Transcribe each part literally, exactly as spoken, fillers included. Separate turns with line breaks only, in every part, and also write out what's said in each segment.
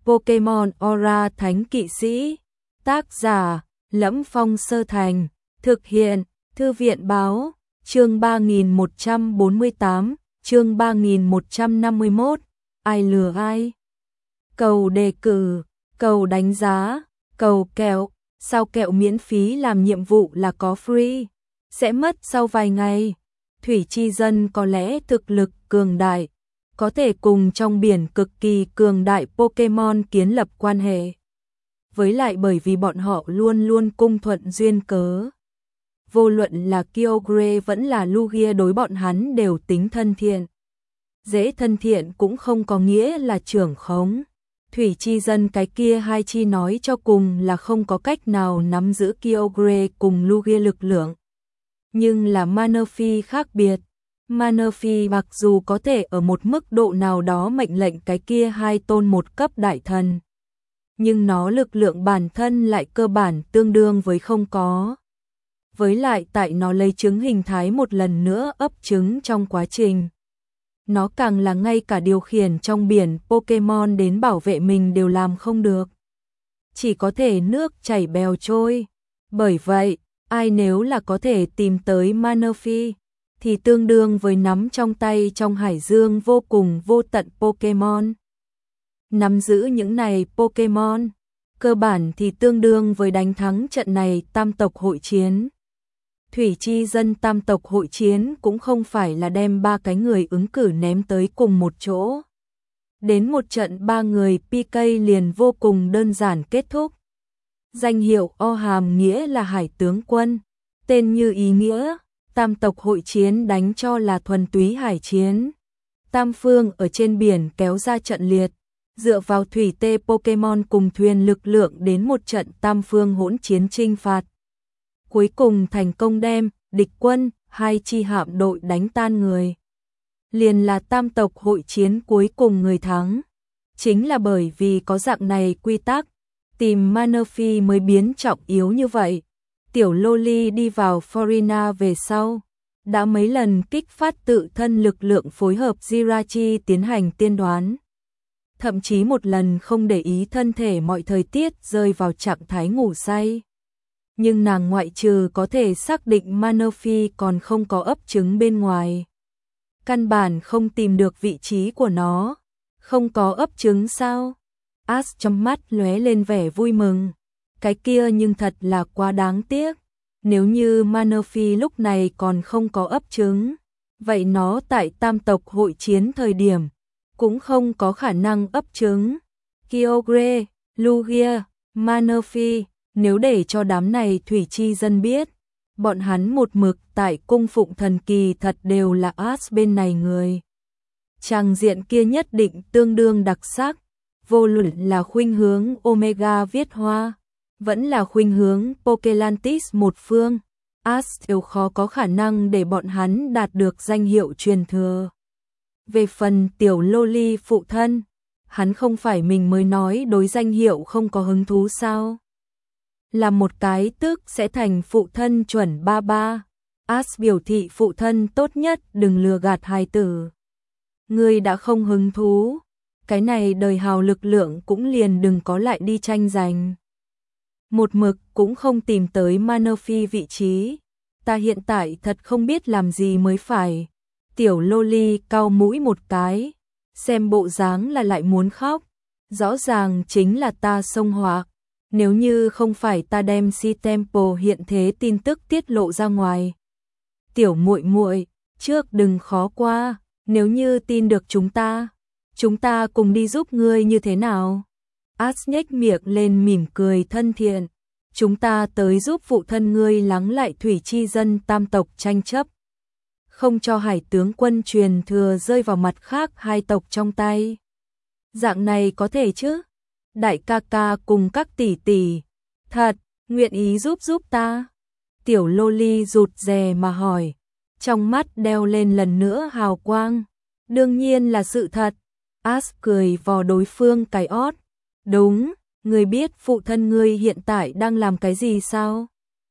Pokemon Aura Thánh Kỵ Sĩ. Tác giả: Lẫm Phong Sơ Thành. Thực hiện: Thư viện báo. Chương ba nghìn một trăm bốn mươi tám, chương ba nghìn một trăm năm mươi mốt. Ai lừa ai? Cầu đề cử, cầu đánh giá, cầu kẹo. Sao kẹo miễn phí làm nhiệm vụ là có free? Sẽ mất sau vài ngày. Thủy Chi Dân có lẽ thực lực cường đại, có thể cùng trong biển cực kỳ cường đại Pokemon kiến lập quan hệ. Với lại bởi vì bọn họ luôn luôn cung thuận duyên cớ. Vô luận là Kyogre vẫn là Lugia đối bọn hắn đều tính thân thiện. Dễ thân thiện cũng không có nghĩa là trưởng khống. Thủy Chi Dân cái kia hai chi nói cho cùng là không có cách nào nắm giữ Kyogre cùng Lugia lực lượng. Nhưng là Manaphy khác biệt. Manaphy mặc dù có thể ở một mức độ nào đó mệnh lệnh cái kia hai tôn một cấp đại thần, nhưng nó lực lượng bản thân lại cơ bản tương đương với không có. Với lại tại nó lấy trứng hình thái một lần nữa ấp trứng trong quá trình, nó càng là ngay cả điều khiển trong biển Pokemon đến bảo vệ mình đều làm không được. Chỉ có thể nước chảy bèo trôi. Bởi vậy, ai nếu là có thể tìm tới Manaphy, thì tương đương với nắm trong tay trong hải dương vô cùng vô tận Pokemon. Nắm giữ những này Pokemon, cơ bản thì tương đương với đánh thắng trận này tam tộc hội chiến. Thủy Chi Dân tam tộc hội chiến cũng không phải là đem ba cái người ứng cử ném tới cùng một chỗ. Đến một trận ba người pê ca liền vô cùng đơn giản kết thúc. Danh hiệu O hàm nghĩa là hải tướng quân, tên như ý nghĩa, tam tộc hội chiến đánh cho là thuần túy hải chiến. Tam phương ở trên biển kéo ra trận liệt, dựa vào thủy tê Pokemon cùng thuyền lực lượng đến một trận tam phương hỗn chiến chinh phạt. Cuối cùng thành công đem địch quân hai chi hạm đội đánh tan người. Liền là tam tộc hội chiến cuối cùng người thắng. Chính là bởi vì có dạng này quy tắc, tìm Manaphy mới biến trọng yếu như vậy. Tiểu Loli đi vào Florina về sau, đã mấy lần kích phát tự thân lực lượng phối hợp Jirachi tiến hành tiên đoán. Thậm chí một lần không để ý thân thể mọi thời tiết rơi vào trạng thái ngủ say. Nhưng nàng ngoại trừ có thể xác định Manaphy còn không có ấp trứng bên ngoài, căn bản không tìm được vị trí của nó. Không có ấp trứng sao? Ash trong mắt lóe lên vẻ vui mừng. Cái kia nhưng thật là quá đáng tiếc. Nếu như Manaphy lúc này còn không có ấp trứng, vậy nó tại tam tộc hội chiến thời điểm cũng không có khả năng ấp trứng. Kyogre, Lugia, Manaphy, nếu để cho đám này Thủy Chi Dân biết, bọn hắn một mực tại cung phụng thần kỳ thật đều là Ash bên này người. Tràng diện kia nhất định tương đương đặc sắc, vô luận là khuynh hướng Omega viết hoa, vẫn là khuynh hướng Pokelantis một phương, Ash đều khó có khả năng để bọn hắn đạt được danh hiệu truyền thừa. Về phần tiểu Loli phụ thân, hắn không phải mình mới nói đối danh hiệu không có hứng thú sao? Là một cái tức sẽ thành phụ thân chuẩn ba ba. Ash biểu thị phụ thân tốt nhất đừng lừa gạt hài tử. Ngươi đã không hứng thú, cái này đời hào lực lượng cũng liền đừng có lại đi tranh giành. Một mực cũng không tìm tới Manaphy vị trí, ta hiện tại thật không biết làm gì mới phải. Tiểu Loli cau mũi một cái, xem bộ dáng là lại muốn khóc, rõ ràng chính là ta xông họa. Nếu như không phải ta đem Si Temple hiện thế tin tức tiết lộ ra ngoài. Tiểu muội muội, trước đừng khó qua, nếu như tin được chúng ta, chúng ta cùng đi giúp ngươi như thế nào? Ash nhếch miệng lên mỉm cười thân thiện, chúng ta tới giúp phụ thân ngươi lắng lại Thủy Chi Dân tam tộc tranh chấp, không cho hải tướng quân truyền thừa rơi vào mặt khác hai tộc trong tay. Dạng này có thể chứ? Đại ca ca cùng các tỷ tỷ, thật, nguyện ý giúp giúp ta? Tiểu Loli rụt rè mà hỏi, trong mắt đeo lên lần nữa hào quang. Đương nhiên là sự thật. Ash cười vò đối phương cái ót. Đúng, ngươi biết phụ thân ngươi hiện tại đang làm cái gì sao?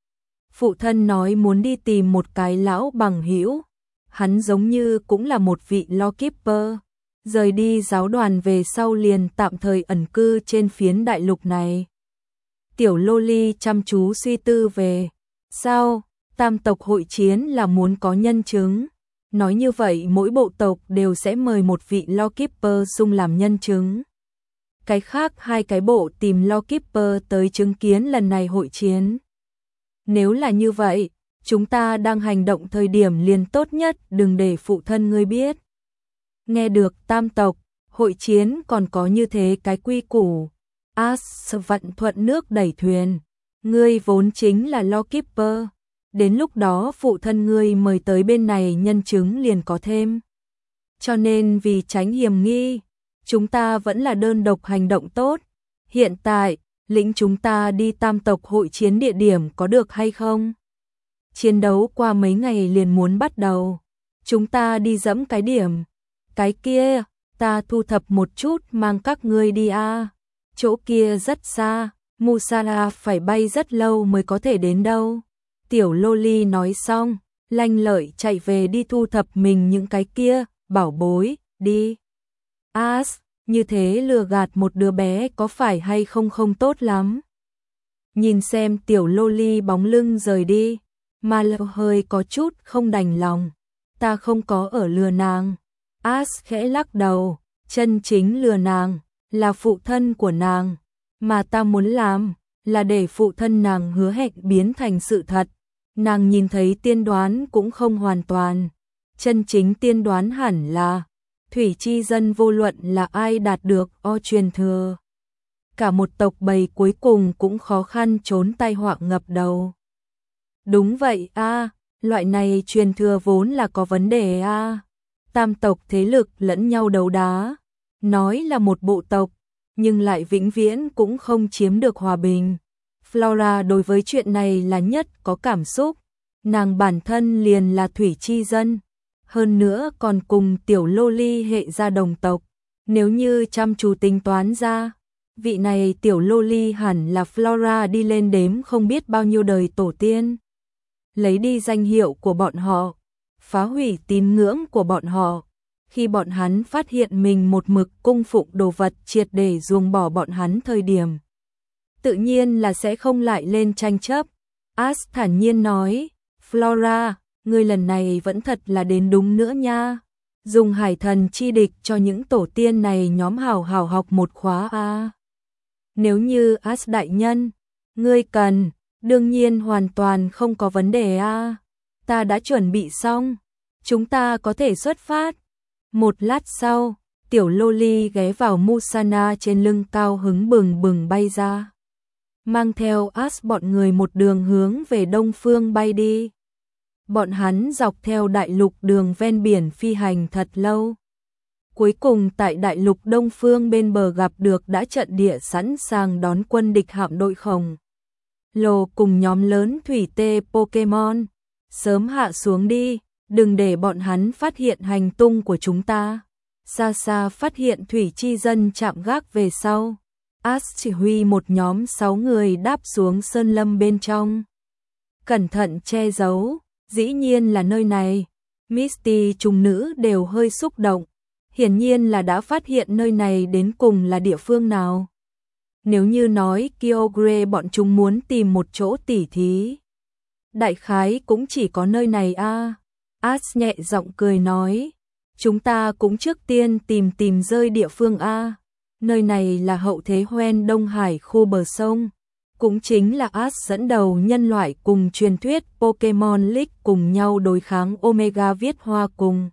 Phụ thân nói muốn đi tìm một cái lão bằng hữu. Hắn giống như cũng là một vị Lawkeeper. rời đi giáo đoàn về sau liền tạm thời ẩn cư trên phiến đại lục này. Tiểu Loli chăm chú suy tư về sao tam tộc hội chiến là muốn có nhân chứng. Nói như vậy mỗi bộ tộc đều sẽ mời một vị Lawkeeper xung làm nhân chứng. Cái khác hai cái bộ tìm Lawkeeper tới chứng kiến lần này hội chiến. Nếu là như vậy, chúng ta đang hành động thời điểm liền tốt nhất đừng để phụ thân ngươi biết. Nghe được tam tộc, hội chiến còn có như thế cái quy củ. As vận thuận nước đẩy thuyền. Ngươi vốn chính là Lawkeeper. Đến lúc đó phụ thân ngươi mời tới bên này nhân chứng liền có thêm. Cho nên vì tránh hiểm nghi, chúng ta vẫn là đơn độc hành động tốt. Hiện tại, lĩnh chúng ta đi tam tộc hội chiến địa điểm có được hay không? Chiến đấu qua mấy ngày liền muốn bắt đầu. Chúng ta đi dẫm cái điểm. Cái kia, ta thu thập một chút mang các ngươi đi a. Chỗ kia rất xa, Musala phải bay rất lâu mới có thể đến đâu. Tiểu Loli nói xong, lanh lợi chạy về đi thu thập mình những cái kia, bảo bối, đi. As, như thế lừa gạt một đứa bé có phải hay không không tốt lắm. Nhìn xem tiểu Loli bóng lưng rời đi, mà lợ hơi có chút không đành lòng. Ta không có ở lừa nàng. As khẽ lắc đầu, chân chính lừa nàng, là phụ thân của nàng. Mà ta muốn làm, là để phụ thân nàng hứa hẹn biến thành sự thật. Nàng nhìn thấy tiên đoán cũng không hoàn toàn. Chân chính tiên đoán hẳn là thủy chi dân vô luận là ai đạt được o truyền thừa. Cả một tộc bầy cuối cùng cũng khó khăn trốn tai họa ngập đầu. Đúng vậy a, loại này truyền thừa vốn là có vấn đề a. Tam tộc thế lực lẫn nhau đấu đá. Nói là một bộ tộc, nhưng lại vĩnh viễn cũng không chiếm được hòa bình. Flora đối với chuyện này là nhất có cảm xúc. Nàng bản thân liền là thủy chi dân. Hơn nữa còn cùng tiểu Loli hệ gia đồng tộc. Nếu như chăm chú tính toán ra, vị này tiểu Loli hẳn là Flora đi lên đếm không biết bao nhiêu đời tổ tiên. Lấy đi danh hiệu của bọn họ, phá hủy tín ngưỡng của bọn họ. Khi bọn hắn phát hiện mình một mực cung phụng đồ vật triệt để ruồng bỏ bọn hắn thời điểm, tự nhiên là sẽ không lại lên tranh chấp. As thản nhiên nói, Flora, ngươi lần này vẫn thật là đến đúng nữa nha. Dùng hải thần chi địch cho những tổ tiên này nhóm hào hào học một khóa a. Nếu như As đại nhân, ngươi cần, đương nhiên hoàn toàn không có vấn đề a. Ta đã chuẩn bị xong, chúng ta có thể xuất phát. Một lát sau, tiểu Loli ghé vào Musana trên lưng cao hứng bừng bừng bay ra. Mang theo As bọn người một đường hướng về đông phương bay đi. Bọn hắn dọc theo đại lục đường ven biển phi hành thật lâu. Cuối cùng tại đại lục đông phương bên bờ gặp được đã trận địa sẵn sàng đón quân địch hạm đội khổng lồ cùng nhóm lớn thủy tê Pokemon. Sớm hạ xuống đi, đừng để bọn hắn phát hiện hành tung của chúng ta. Xa xa phát hiện thủy chi dân chạm gác về sau. As chỉ huy một nhóm sáu người đáp xuống sơn lâm bên trong. Cẩn thận che giấu, dĩ nhiên là nơi này. Misty trùng nữ đều hơi xúc động. Hiển nhiên là đã phát hiện nơi này đến cùng là địa phương nào. Nếu như nói Kyogre bọn chúng muốn tìm một chỗ tỉ thí, đại khái cũng chỉ có nơi này a. As nhẹ giọng cười nói, chúng ta cũng trước tiên tìm tìm rơi địa phương a. Nơi này là hậu thế Hoenn Đông Hải khu bờ sông, cũng chính là As dẫn đầu nhân loại cùng truyền thuyết Pokemon League cùng nhau đối kháng Omega viết hoa cùng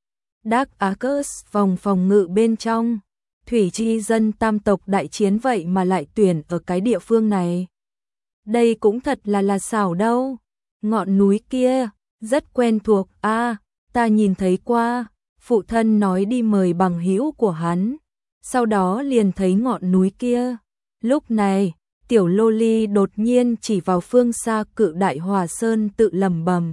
Dark Arceus vòng phòng ngự bên trong. Thủy chi dân tam tộc đại chiến vậy mà lại tuyển ở cái địa phương này. Đây cũng thật là là xảo đâu. Ngọn núi kia, rất quen thuộc a, à, ta nhìn thấy qua. Phụ thân nói đi mời bằng hữu của hắn. Sau đó liền thấy ngọn núi kia. Lúc này, tiểu Loli đột nhiên chỉ vào phương xa cự đại Hòa Sơn tự lẩm bẩm.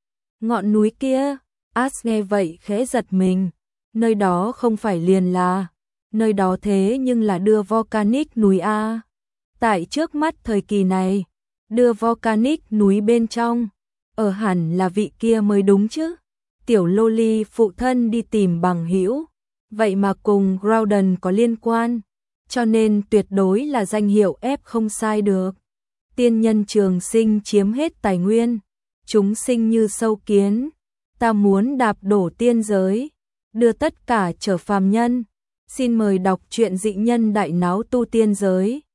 Ngọn núi kia, As nghe vậy khẽ giật mình. Nơi đó không phải liền là, nơi đó thế nhưng là đưa volcanic núi a. Tại trước mắt thời kỳ này, đưa volcanic núi bên trong, ở hẳn là vị kia mới đúng chứ. Tiểu Loli phụ thân đi tìm bằng hữu, vậy mà cùng Groudon có liên quan, cho nên tuyệt đối là danh hiệu ép không sai được. Tiên nhân trường sinh chiếm hết tài nguyên, chúng sinh như sâu kiến, ta muốn đạp đổ tiên giới, đưa tất cả trở phàm nhân. Xin mời đọc truyện Dị Nhân Đại Náo Tu Tiên Giới.